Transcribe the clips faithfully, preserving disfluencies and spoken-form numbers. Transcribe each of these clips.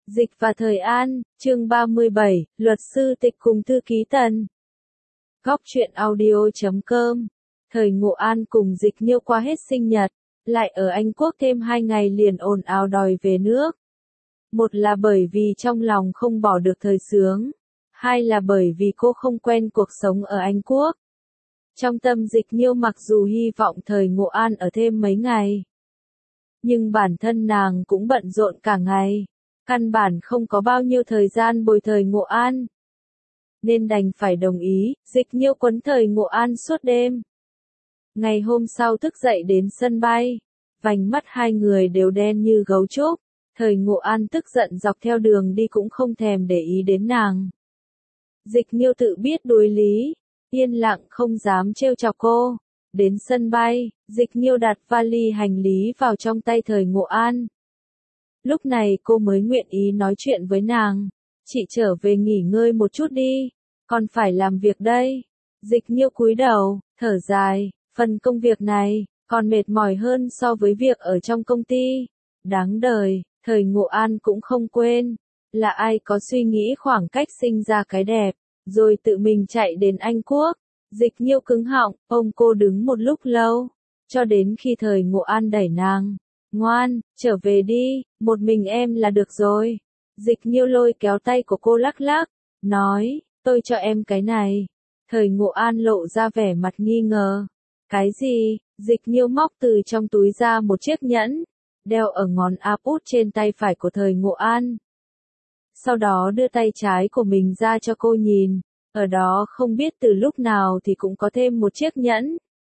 Dịch và Thời An, chương ba mươi bảy, luật sư Tịch cùng thư ký Tần. Góc truyện audio chấm com. Thời Ngộ An cùng Dịch Nhiêu qua hết sinh nhật, lại ở Anh Quốc thêm hai ngày liền ồn ào đòi về nước. Một là bởi vì trong lòng không bỏ được thời sướng, hai là bởi vì cô không quen cuộc sống ở Anh Quốc. Trong tâm Dịch Nhiêu mặc dù hy vọng Thời Ngộ An ở thêm mấy ngày, nhưng bản thân nàng cũng bận rộn cả ngày, căn bản không có bao nhiêu thời gian bồi Thời Ngộ An. Nên đành phải đồng ý, Dịch Nhiêu quấn Thời Ngộ An suốt đêm. Ngày hôm sau thức dậy đến sân bay, vành mắt hai người đều đen như gấu trúc. Thời Ngộ An tức giận dọc theo đường đi cũng không thèm để ý đến nàng. Dịch Nhiêu tự biết đối lý, yên lặng không dám trêu chọc cô. Đến sân bay, Dịch Nhiêu đặt vali hành lý vào trong tay Thời Ngộ An. Lúc này cô mới nguyện ý nói chuyện với nàng. Chị trở về nghỉ ngơi một chút đi, còn phải làm việc đây. Dịch Nhiêu cúi đầu, thở dài, phần công việc này còn mệt mỏi hơn so với việc ở trong công ty. Đáng đời, Thời Ngộ An cũng không quên, là ai có suy nghĩ khoảng cách sinh ra cái đẹp, rồi tự mình chạy đến Anh Quốc. Dịch Nhiêu cứng họng, ôm cô đứng một lúc lâu, cho đến khi Thời Ngộ An đẩy nàng. Ngoan, trở về đi, một mình em là được rồi. Dịch Nhiêu lôi kéo tay của cô lắc lắc, nói, tôi cho em cái này. Thời Ngộ An lộ ra vẻ mặt nghi ngờ. Cái gì? Dịch Nhiêu móc từ trong túi ra một chiếc nhẫn, đeo ở ngón áp út trên tay phải của Thời Ngộ An. Sau đó đưa tay trái của mình ra cho cô nhìn, ở đó không biết từ lúc nào thì cũng có thêm một chiếc nhẫn.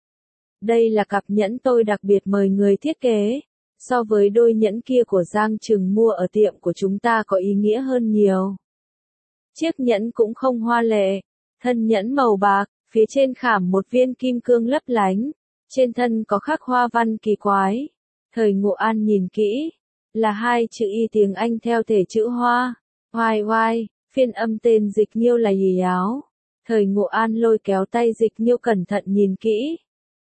Đây là cặp nhẫn tôi đặc biệt mời người thiết kế, so với đôi nhẫn kia của Giang Trừng mua ở tiệm của chúng ta có ý nghĩa hơn nhiều. Chiếc nhẫn cũng không hoa lệ, thân nhẫn màu bạc, phía trên khảm một viên kim cương lấp lánh, trên thân có khắc hoa văn kỳ quái. Thời Ngộ An nhìn kỹ, là hai chữ y tiếng Anh theo thể chữ hoa, hoài hoài, phiên âm tên Dịch Nhiêu là Hì Áo. Thời Ngộ An lôi kéo tay Dịch Nhiêu cẩn thận nhìn kỹ.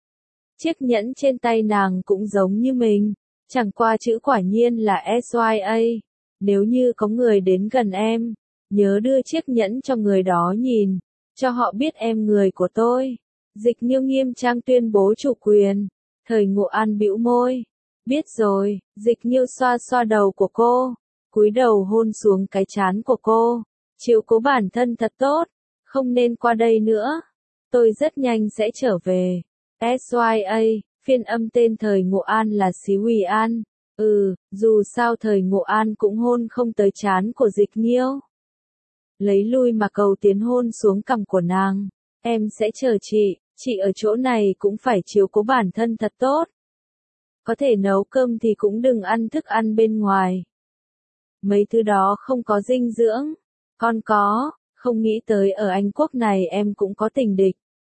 Chiếc nhẫn trên tay nàng cũng giống như mình, chẳng qua chữ quả nhiên là ét i a. Nếu như có người đến gần em, nhớ đưa chiếc nhẫn cho người đó nhìn, cho họ biết em người của tôi. Dịch Nhiêu nghiêm trang tuyên bố chủ quyền. Thời Ngộ An bĩu môi. Biết rồi. Dịch Nhiêu xoa xoa đầu của cô, cúi đầu hôn xuống cái trán của cô. Chiếu cố bản thân thật tốt, không nên qua đây nữa. Tôi rất nhanh sẽ trở về. ét i a, phiên âm tên Thời Ngộ An là Xí Quỳ An. Ừ, dù sao Thời Ngộ An cũng hôn không tới trán của Dịch Nhiêu. Lấy lui mà cầu tiến hôn xuống cằm của nàng. Em sẽ chờ chị, chị ở chỗ này cũng phải chiếu cố bản thân thật tốt. Có thể nấu cơm thì cũng đừng ăn thức ăn bên ngoài. Mấy thứ đó không có dinh dưỡng. Con có, không nghĩ tới ở Anh Quốc này em cũng có tình địch.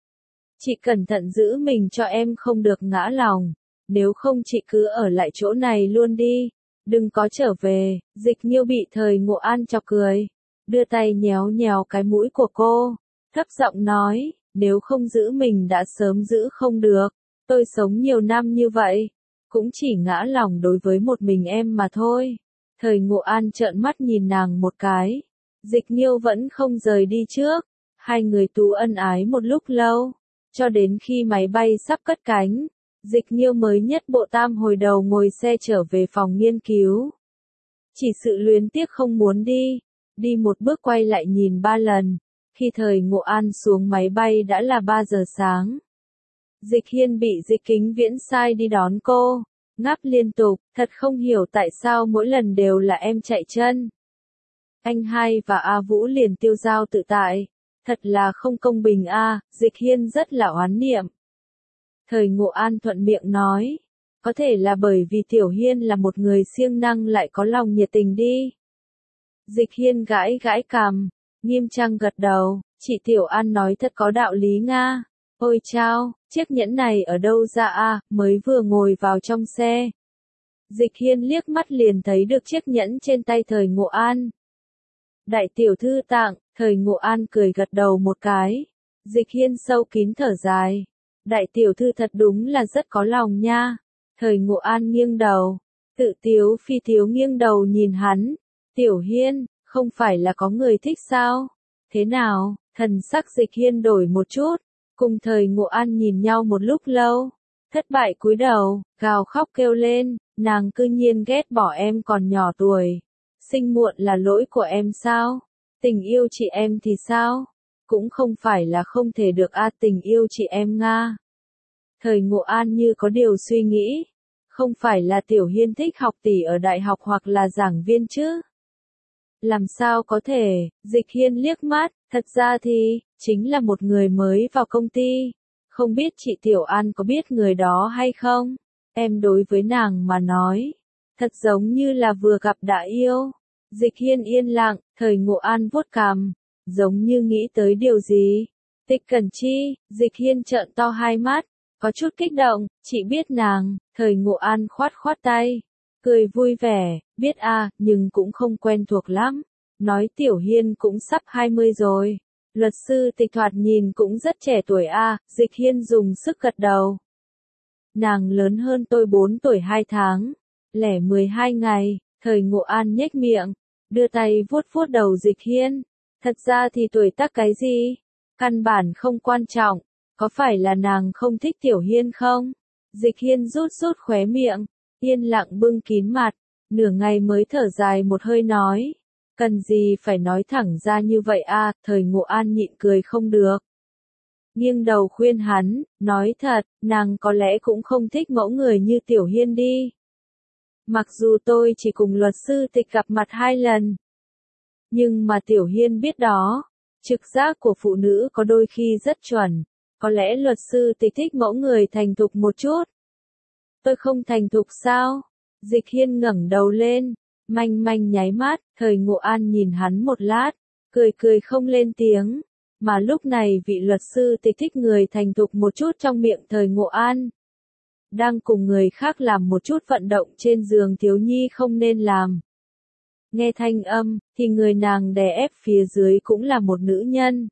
Chị cẩn thận giữ mình cho em không được ngã lòng. Nếu không chị cứ ở lại chỗ này luôn đi. Đừng có trở về. Dịch Nhiêu bị Thời Ngộ An chọc cười. Đưa tay nhéo nhéo cái mũi của cô. Thấp giọng nói, nếu không giữ mình đã sớm giữ không được. Tôi sống nhiều năm như vậy, cũng chỉ ngã lòng đối với một mình em mà thôi. Thời Ngộ An trợn mắt nhìn nàng một cái. Dịch Nhiêu vẫn không rời đi trước. Hai người tú ân ái một lúc lâu, cho đến khi máy bay sắp cất cánh, Dịch Nhiêu mới nhất bộ tam hồi đầu ngồi xe trở về phòng nghiên cứu. Chỉ sự luyến tiếc không muốn đi, đi một bước quay lại nhìn ba lần. Khi Thời Ngộ An xuống máy bay đã là ba giờ sáng. Dịch Hiên bị Dịch Kính Viễn sai đi đón cô, ngáp liên tục, thật không hiểu tại sao mỗi lần đều là em chạy chân. Anh hai và A Vũ liền tiêu dao tự tại, thật là không công bình a. Dịch Hiên rất là oán niệm. Thời Ngộ An thuận miệng nói, có thể là bởi vì Tiểu Hiên là một người siêng năng lại có lòng nhiệt tình đi. Dịch Hiên gãi gãi cằm, nghiêm trang gật đầu, chị Tiểu An nói thật có đạo lý nga. Ôi chao, chiếc nhẫn này ở đâu ra a? Mới vừa ngồi vào trong xe. Dịch Hiên liếc mắt liền thấy được chiếc nhẫn trên tay Thời Ngộ An. Đại tiểu thư tặng. Thời Ngộ An cười gật đầu một cái. Dịch Hiên sâu kín thở dài. Đại tiểu thư thật đúng là rất có lòng nha. Thời Ngộ An nghiêng đầu, tự tiếu phi tiếu nghiêng đầu nhìn hắn. Tiểu Hiên, không phải là có người thích sao? Thế nào? Thần sắc Dịch Hiên đổi một chút, cùng Thời Ngộ An nhìn nhau một lúc lâu, thất bại cúi đầu, gào khóc kêu lên, nàng cư nhiên ghét bỏ em còn nhỏ tuổi. Sinh muộn là lỗi của em sao? Tình yêu chị em thì sao? Cũng không phải là không thể được a, tình yêu chị em Nga. Thời Ngộ An như có điều suy nghĩ. Không phải là Tiểu Hiên thích học tỷ ở đại học hoặc là giảng viên chứ? Làm sao có thể? Dịch Hiên liếc mắt, thật ra thì, chính là một người mới vào công ty. Không biết chị Tiểu An có biết người đó hay không? Em đối với nàng mà nói, thật giống như là vừa gặp đã yêu. Dịch Hiên yên lặng, Thời Ngộ An vuốt cằm, giống như nghĩ tới điều gì. Tịch Cẩn Chi, Dịch Hiên trợn to hai mắt, có chút kích động, chị biết nàng. Thời Ngộ An khoát khoát tay, cười vui vẻ, biết a, nhưng cũng không quen thuộc lắm. Nói Tiểu Hiên cũng sắp hai mươi rồi. Luật sư Tịch thoạt nhìn cũng rất trẻ tuổi a, Dịch Hiên dùng sức gật đầu. Nàng lớn hơn tôi bốn tuổi hai tháng, lẻ mười hai ngày. Thời Ngộ An nhếch miệng, đưa tay vuốt vuốt đầu Dịch Hiên. Thật ra thì tuổi tác cái gì? Căn bản không quan trọng, có phải là nàng không thích Tiểu Hiên không? Dịch Hiên rút rút khóe miệng, yên lặng bưng kín mặt, nửa ngày mới thở dài một hơi nói. Cần gì phải nói thẳng ra như vậy a? Thời Ngộ An nhịn cười không được. Nghiêng đầu khuyên hắn, nói thật, nàng có lẽ cũng không thích mẫu người như Tiểu Hiên đi. Mặc dù tôi chỉ cùng luật sư Tịch gặp mặt hai lần. Nhưng mà Tiểu Hiên biết đó, trực giác của phụ nữ có đôi khi rất chuẩn. Có lẽ luật sư Tịch thích mẫu người thành thục một chút. Tôi không thành thục sao? Dịch Hiên ngẩng đầu lên, manh manh nháy mắt. Thời Ngộ An nhìn hắn một lát, cười cười không lên tiếng. Mà lúc này vị luật sư Tịch thích người thành thục một chút trong miệng Thời Ngộ An. Đang cùng người khác làm một chút vận động trên giường thiếu nhi không nên làm. Nghe thanh âm, thì người nàng đè ép phía dưới cũng là một nữ nhân.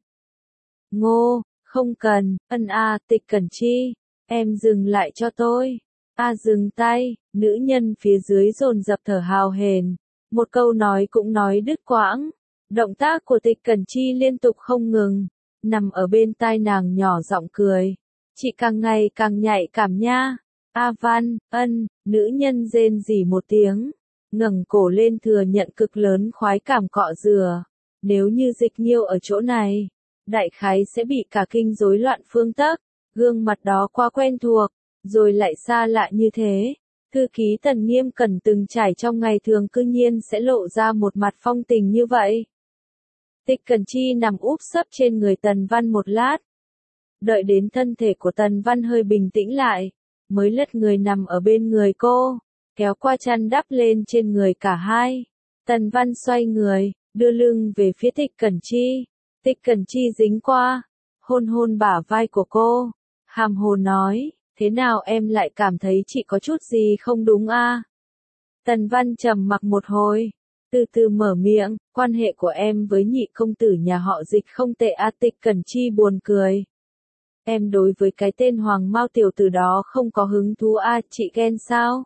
Ngô, không cần, ân a, Tịch Cẩn Chi, em dừng lại cho tôi. A dừng tay, nữ nhân phía dưới dồn dập thở hào hển, một câu nói cũng nói đứt quãng. Động tác của Tịch Cẩn Chi liên tục không ngừng, nằm ở bên tai nàng nhỏ giọng cười. Chị càng ngày càng nhạy cảm nha. A Văn, ân, nữ nhân rên rỉ một tiếng, ngẩng cổ lên thừa nhận cực lớn khoái cảm cọ rửa. Nếu như Dịch Nhiêu ở chỗ này, đại khái sẽ bị cả kinh rối loạn phương tấc, gương mặt đó quá quen thuộc, rồi lại xa lạ như thế. Thư ký Tần nghiêm cẩn từng trải trong ngày thường cư nhiên sẽ lộ ra một mặt phong tình như vậy. Tịch Cẩn Chi nằm úp sấp trên người Tần Văn một lát. Đợi đến thân thể của Tần Văn hơi bình tĩnh lại, mới lật người nằm ở bên người cô, kéo qua chăn đắp lên trên người cả hai. Tần Văn xoay người, đưa lưng về phía Tịch Cẩn Chi. Tịch Cẩn Chi dính qua, hôn hôn bả vai của cô, hàm hồ nói, thế nào em lại cảm thấy chị có chút gì không đúng a? Tần Văn trầm mặc một hồi, từ từ mở miệng, quan hệ của em với nhị công tử nhà họ Dịch không tệ a. Tịch Cẩn Chi buồn cười. Em đối với cái tên Hoàng Mao tiểu tử đó không có hứng thú a, chị ghen sao?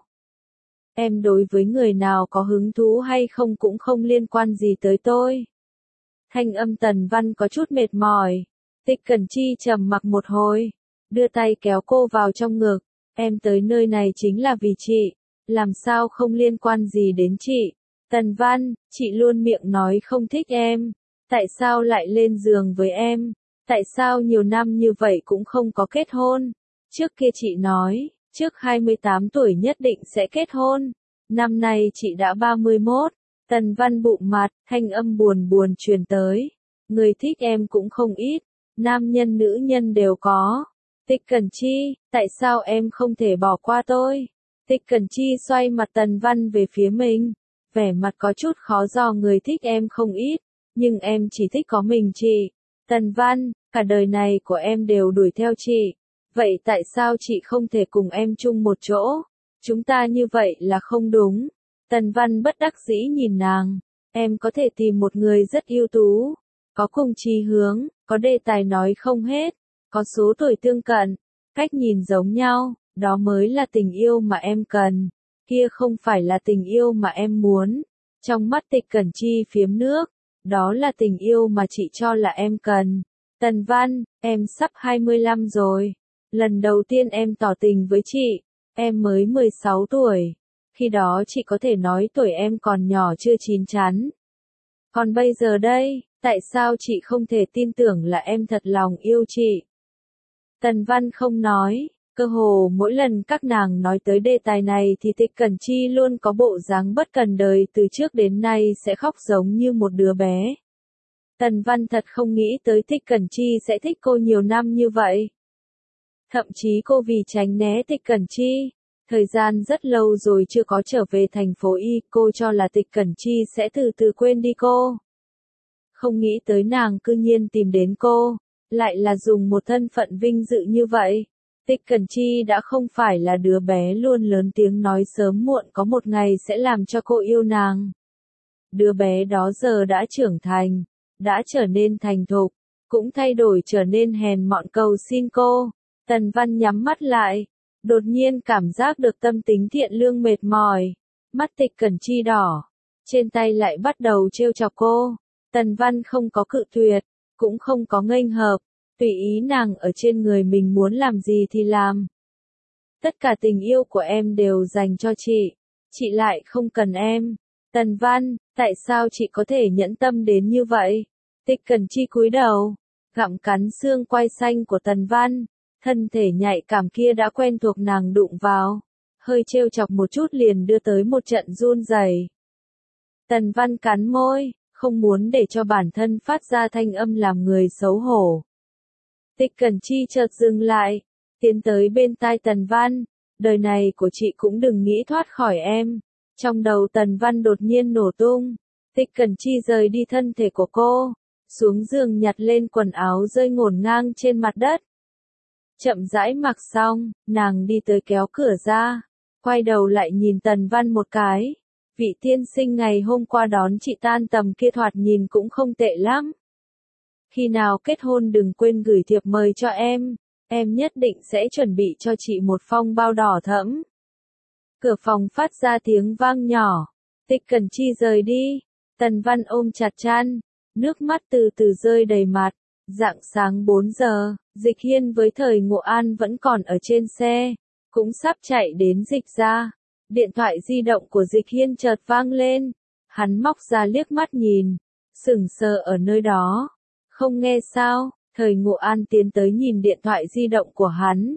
Em đối với người nào có hứng thú hay không cũng không liên quan gì tới tôi. Thanh âm Tần Văn có chút mệt mỏi. Tịch Cẩn Chi trầm mặc một hồi, đưa tay kéo cô vào trong ngực. Em tới nơi này chính là vì chị, làm sao không liên quan gì đến chị? Tần Văn, chị luôn miệng nói không thích em, tại sao lại lên giường với em? Tại sao nhiều năm như vậy cũng không có kết hôn? Trước kia chị nói, trước hai mươi tám tuổi nhất định sẽ kết hôn. Năm nay chị đã ba mươi mốt. Tần Văn bụng mặt, thanh âm buồn buồn truyền tới. Người thích em cũng không ít, nam nhân nữ nhân đều có. Tịch Cẩn Chi, tại sao em không thể bỏ qua tôi? Tịch Cẩn Chi xoay mặt Tần Văn về phía mình, vẻ mặt có chút khó do. Người thích em không ít, nhưng em chỉ thích có mình chị. Tần Văn, cả đời này của em đều đuổi theo chị. Vậy tại sao chị không thể cùng em chung một chỗ? Chúng ta như vậy là không đúng. Tần Văn bất đắc dĩ nhìn nàng. Em có thể tìm một người rất ưu tú, có cùng chí hướng, có đề tài nói không hết, có số tuổi tương cận, cách nhìn giống nhau, đó mới là tình yêu mà em cần. Kia không phải là tình yêu mà em muốn. Trong mắt Tịch Cẩn Chi phiếm nước, đó là tình yêu mà chị cho là em cần. Tần Văn, em sắp hai mươi lăm rồi. Lần đầu tiên em tỏ tình với chị, em mới mười sáu tuổi. Khi đó chị có thể nói tuổi em còn nhỏ chưa chín chắn. Còn bây giờ đây, tại sao chị không thể tin tưởng là em thật lòng yêu chị? Tần Văn không nói, cơ hồ mỗi lần các nàng nói tới đề tài này thì Tịch Cẩn Chi luôn có bộ dáng bất cần đời từ trước đến nay sẽ khóc giống như một đứa bé. Tần Văn thật không nghĩ tới Tịch Cẩn Chi sẽ thích cô nhiều năm như vậy. Thậm chí cô vì tránh né Tịch Cẩn Chi, thời gian rất lâu rồi chưa có trở về thành phố Y, cô cho là Tịch Cẩn Chi sẽ từ từ quên đi cô. Không nghĩ tới nàng cư nhiên tìm đến cô, lại là dùng một thân phận vinh dự như vậy. Tịch Cẩn Chi đã không phải là đứa bé luôn lớn tiếng nói sớm muộn có một ngày sẽ làm cho cô yêu nàng. Đứa bé đó giờ đã trưởng thành, đã trở nên thành thục, cũng thay đổi trở nên hèn mọn cầu xin cô. Tần Văn nhắm mắt lại, đột nhiên cảm giác được tâm tính thiện lương mệt mỏi. Mắt Tịch Cẩn Chi đỏ, trên tay lại bắt đầu trêu chọc cô. Tần Văn không có cự tuyệt, cũng không có nghênh hợp, tùy ý nàng ở trên người mình muốn làm gì thì làm. Tất cả tình yêu của em đều dành cho chị, chị lại không cần em. Tần Văn, tại sao chị có thể nhẫn tâm đến như vậy? Tịch Cẩn Chi cúi đầu, gặm cắn xương quai xanh của Tần Văn, thân thể nhạy cảm kia đã quen thuộc nàng đụng vào, hơi trêu chọc một chút liền đưa tới một trận run rẩy. Tần Văn cắn môi, không muốn để cho bản thân phát ra thanh âm làm người xấu hổ. Tịch Cẩn Chi chợt dừng lại, tiến tới bên tai Tần Văn, đời này của chị cũng đừng nghĩ thoát khỏi em. Trong đầu Tần Văn đột nhiên nổ tung, Tịch Cẩn Chi rời đi thân thể của cô, xuống giường nhặt lên quần áo rơi ngổn ngang trên mặt đất. Chậm rãi mặc xong, nàng đi tới kéo cửa ra, quay đầu lại nhìn Tần Văn một cái. Vị tiên sinh ngày hôm qua đón chị tan tầm kia thoạt nhìn cũng không tệ lắm. Khi nào kết hôn đừng quên gửi thiệp mời cho em, em nhất định sẽ chuẩn bị cho chị một phong bao đỏ thẫm. Cửa phòng phát ra tiếng vang nhỏ, Tịch Cẩn Chi rời đi, Tần Văn ôm chặt chăn, nước mắt từ từ rơi đầy mặt. Rạng sáng bốn giờ, Dịch Hiên với Thời Ngộ An vẫn còn ở trên xe, cũng sắp chạy đến Dịch ra. Điện thoại di động của Dịch Hiên chợt vang lên, hắn móc ra liếc mắt nhìn, sững sờ ở nơi đó. Không nghe sao? Thời Ngộ An tiến tới nhìn điện thoại di động của hắn.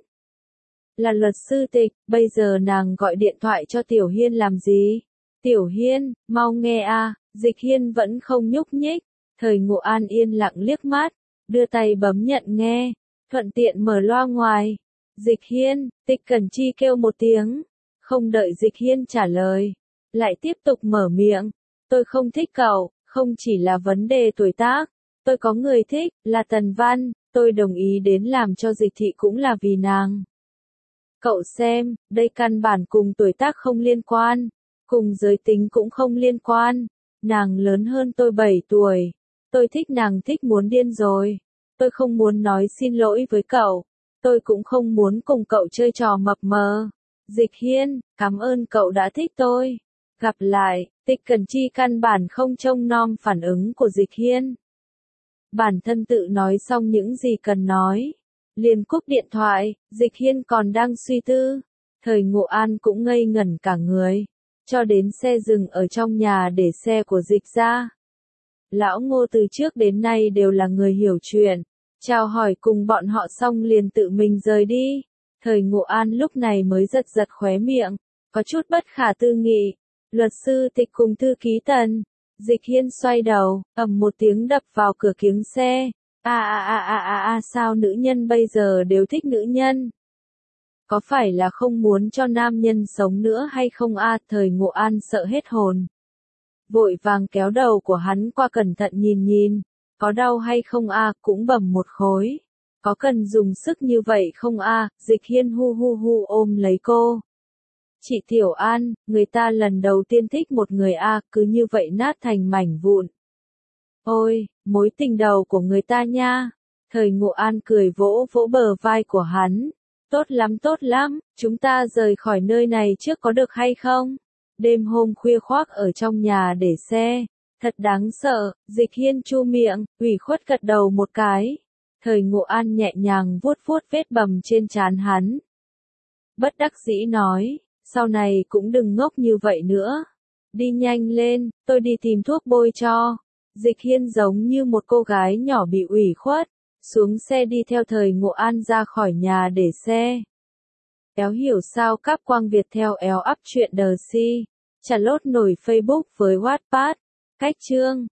Là luật sư Tịch, bây giờ nàng gọi điện thoại cho Tiểu Hiên làm gì? Tiểu Hiên, mau nghe a. Dịch Hiên vẫn không nhúc nhích. Thời Ngộ An yên lặng liếc mắt, đưa tay bấm nhận nghe, thuận tiện mở loa ngoài. Dịch Hiên, Tịch Cẩn Chi kêu một tiếng, không đợi Dịch Hiên trả lời, lại tiếp tục mở miệng. Tôi không thích cậu, không chỉ là vấn đề tuổi tác, tôi có người thích, là Tần Văn, tôi đồng ý đến làm cho Dịch thị cũng là vì nàng. Cậu xem, đây căn bản cùng tuổi tác không liên quan, cùng giới tính cũng không liên quan, nàng lớn hơn tôi bảy tuổi, tôi thích nàng thích muốn điên rồi, tôi không muốn nói xin lỗi với cậu, tôi cũng không muốn cùng cậu chơi trò mập mờ. Dịch Hiên, cảm ơn cậu đã thích tôi. Gặp lại, Tịch Cẩn Chi căn bản không trông nom phản ứng của Dịch Hiên. Bản thân tự nói xong những gì cần nói, liền cúp điện thoại. Dịch Hiên còn đang suy tư, Thời Ngộ An cũng ngây ngẩn cả người, cho đến xe dừng ở trong nhà để xe của Dịch ra. Lão Ngô từ trước đến nay đều là người hiểu chuyện, chào hỏi cùng bọn họ xong liền tự mình rời đi. Thời Ngộ An lúc này mới giật giật khóe miệng, có chút bất khả tư nghị. Luật sư Tịch cùng thư ký Tần. Dịch Hiên xoay đầu, ầm một tiếng đập vào cửa kính xe. A a a a a a sao nữ nhân bây giờ đều thích nữ nhân? Có phải là không muốn cho nam nhân sống nữa hay không a? Thời Ngộ An sợ hết hồn. Vội vàng kéo đầu của hắn qua cẩn thận nhìn nhìn, có đau hay không a? Cũng bầm một khối. Có cần dùng sức như vậy không a? Dịch Hiên hu hu hu ôm lấy cô. Chị Tiểu An, người ta lần đầu tiên thích một người a, cứ như vậy nát thành mảnh vụn. Ôi, mối tình đầu của người ta nha. Thời Ngộ An cười vỗ vỗ bờ vai của hắn. Tốt lắm tốt lắm, chúng ta rời khỏi nơi này trước có được hay không? Đêm hôm khuya khoác ở trong nhà để xe. Thật đáng sợ, Dịch Hiên chu miệng, ủy khuất gật đầu một cái. Thời Ngộ An nhẹ nhàng vuốt vuốt vết bầm trên trán hắn. Bất đắc dĩ nói, sau này cũng đừng ngốc như vậy nữa. Đi nhanh lên, tôi đi tìm thuốc bôi cho. Dịch Hiên giống như một cô gái nhỏ bị ủy khuất, xuống xe đi theo Thời Ngộ An ra khỏi nhà để xe. Éo hiểu sao Cáp Quang Việt theo éo up truyện đờ si. Chả lốt nổi Facebook với Wattpad. Cách chương